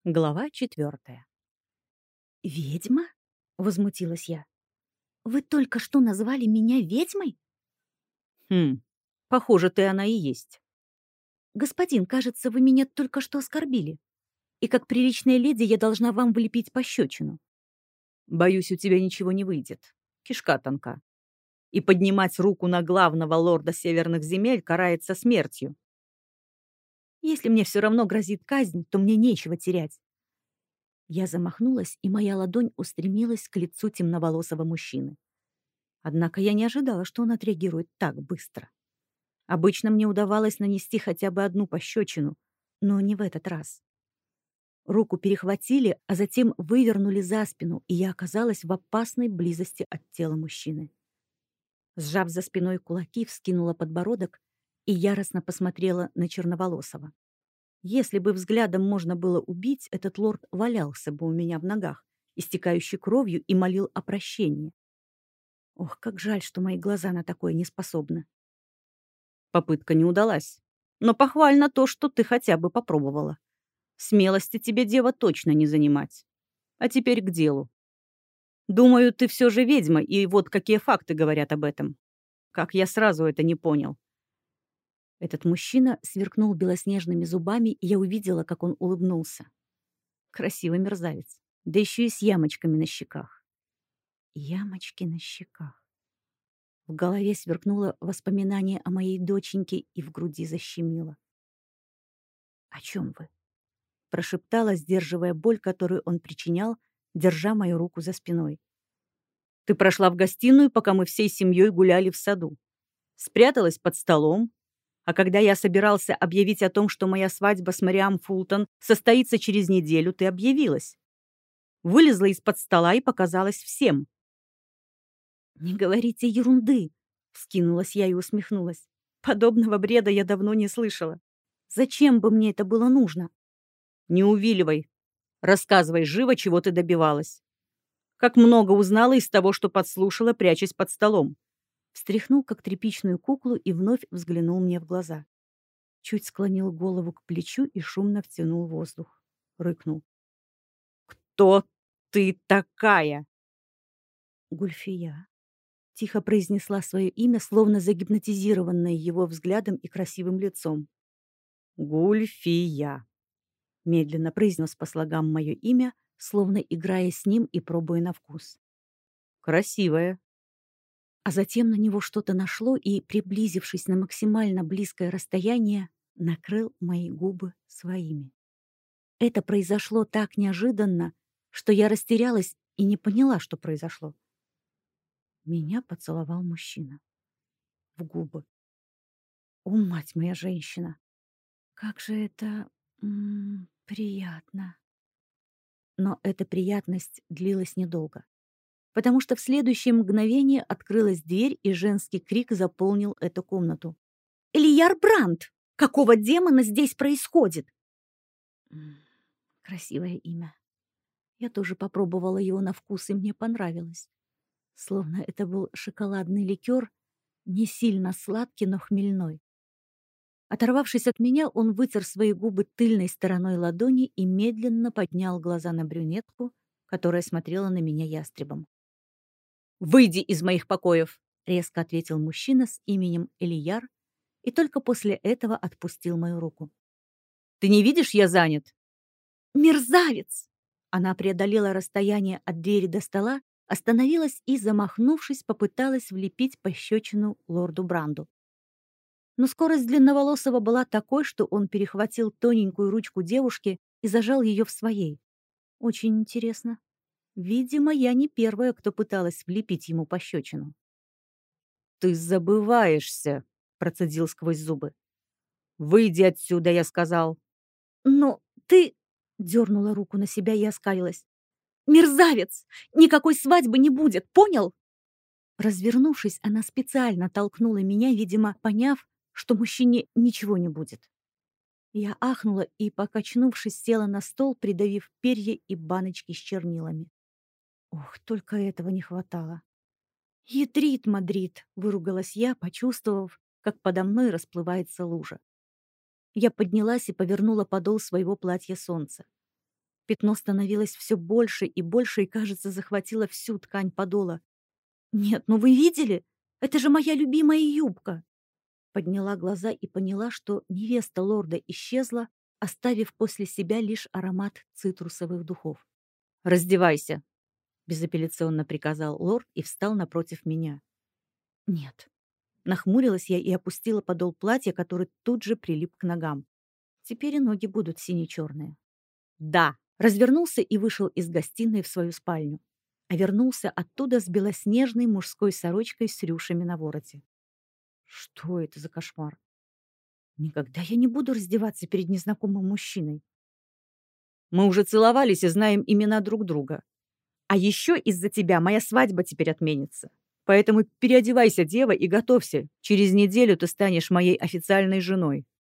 Глава 4. «Ведьма?» — возмутилась я. «Вы только что назвали меня ведьмой?» Хм, похоже, ты она и есть. «Господин, кажется, вы меня только что оскорбили. И как приличная леди я должна вам влепить пощечину». Боюсь, у тебя ничего не выйдет. Кишка тонка. И поднимать руку на главного лорда северных земель карается смертью. «Если мне все равно грозит казнь, то мне нечего терять». Я замахнулась, и моя ладонь устремилась к лицу темноволосого мужчины. Однако я не ожидала, что он отреагирует так быстро. Обычно мне удавалось нанести хотя бы одну пощечину, но не в этот раз. Руку перехватили, а затем вывернули за спину, и я оказалась в опасной близости от тела мужчины. Сжав за спиной кулаки, вскинула подбородок и яростно посмотрела на черноволосого. Если бы взглядом можно было убить, этот лорд валялся бы у меня в ногах, истекающий кровью, и молил о прощении. Ох, как жаль, что мои глаза на такое не способны. Попытка не удалась. Но похвально то, что ты хотя бы попробовала. Смелости тебе, дева, точно не занимать. А теперь к делу. Думаю, ты все же ведьма, и вот какие факты говорят об этом. Как я сразу это не понял. Этот мужчина сверкнул белоснежными зубами, и я увидела, как он улыбнулся. Красивый мерзавец, да еще и с ямочками на щеках. Ямочки на щеках. В голове сверкнуло воспоминание о моей доченьке и в груди защемило. «О чем вы?» — прошептала, сдерживая боль, которую он причинял, держа мою руку за спиной. Ты прошла в гостиную, пока мы всей семьей гуляли в саду. Спряталась под столом, а когда я собирался объявить о том, что моя свадьба с Мариам Фултон состоится через неделю, ты объявилась. Вылезла из-под стола и показалась всем. «Не говорите ерунды!» — вскинулась я и усмехнулась. Подобного бреда я давно не слышала. Зачем бы мне это было нужно? Не увиливай. Рассказывай живо, чего ты добивалась. Как много узнала из того, что подслушала, прячась под столом. Встряхнул, как тряпичную куклу, и вновь взглянул мне в глаза. Чуть склонил голову к плечу и шумно втянул воздух. Рыкнул. «Кто ты такая?» «Гульфия», — тихо произнесла свое имя, словно загипнотизированная его взглядом и красивым лицом. «Гульфия», — медленно произнес по слогам мое имя, словно играя с ним и пробуя на вкус. «красивая». А затем на него что-то нашло и, приблизившись на максимально близкое расстояние, накрыл мои губы своими. Это произошло так неожиданно, что я растерялась и не поняла, что произошло. Меня поцеловал мужчина. В губы. О, мать моя женщина! Как же это приятно. Но эта приятность длилась недолго, потому что в следующее мгновение открылась дверь, и женский крик заполнил эту комнату. «Элияр Брандт! Какого демона здесь происходит?» М, Красивое имя. Я тоже попробовала его на вкус, и мне понравилось. Словно это был шоколадный ликер, не сильно сладкий, но хмельной. Оторвавшись от меня, он вытер свои губы тыльной стороной ладони и медленно поднял глаза на брюнетку, которая смотрела на меня ястребом. «Выйди из моих покоев!» — резко ответил мужчина с именем Элияр, и только после этого отпустил мою руку. «Ты не видишь, я занят?» «Мерзавец!» Она преодолела расстояние от двери до стола, остановилась и, замахнувшись, попыталась влепить пощечину лорду Бранду. Но скорость длинноволосого была такой, что он перехватил тоненькую ручку девушки и зажал ее в своей. Очень интересно. Видимо, я не первая, кто пыталась влепить ему пощечину. «Ты забываешься», — процедил сквозь зубы. «Выйди отсюда», — я сказал. «Но ты...» — дернула руку на себя и оскалилась. «Мерзавец! Никакой свадьбы не будет, понял?» Развернувшись, она специально толкнула меня, видимо, поняв, что мужчине ничего не будет. Я ахнула и, покачнувшись, села на стол, придавив перья и баночки с чернилами. Ох, только этого не хватало. «Ядрит, Мадрид!» — выругалась я, почувствовав, как подо мной расплывается лужа. Я поднялась и повернула подол своего платья солнца. Пятно становилось все больше и больше и, кажется, захватило всю ткань подола. «Нет, ну вы видели? Это же моя любимая юбка!» Подняла глаза и поняла, что невеста лорда исчезла, оставив после себя лишь аромат цитрусовых духов. «Раздевайся», — безапелляционно приказал лорд и встал напротив меня. «Нет». Нахмурилась я и опустила подол платья, который тут же прилип к ногам. Теперь и ноги будут сине-черные. «Да», развернулся и вышел из гостиной в свою спальню, а вернулся оттуда с белоснежной мужской сорочкой с рюшами на вороте. Что это за кошмар? Никогда я не буду раздеваться перед незнакомым мужчиной. «Мы уже целовались и знаем имена друг друга. А еще из-за тебя моя свадьба теперь отменится. Поэтому переодевайся, дева, и готовься. Через неделю ты станешь моей официальной женой».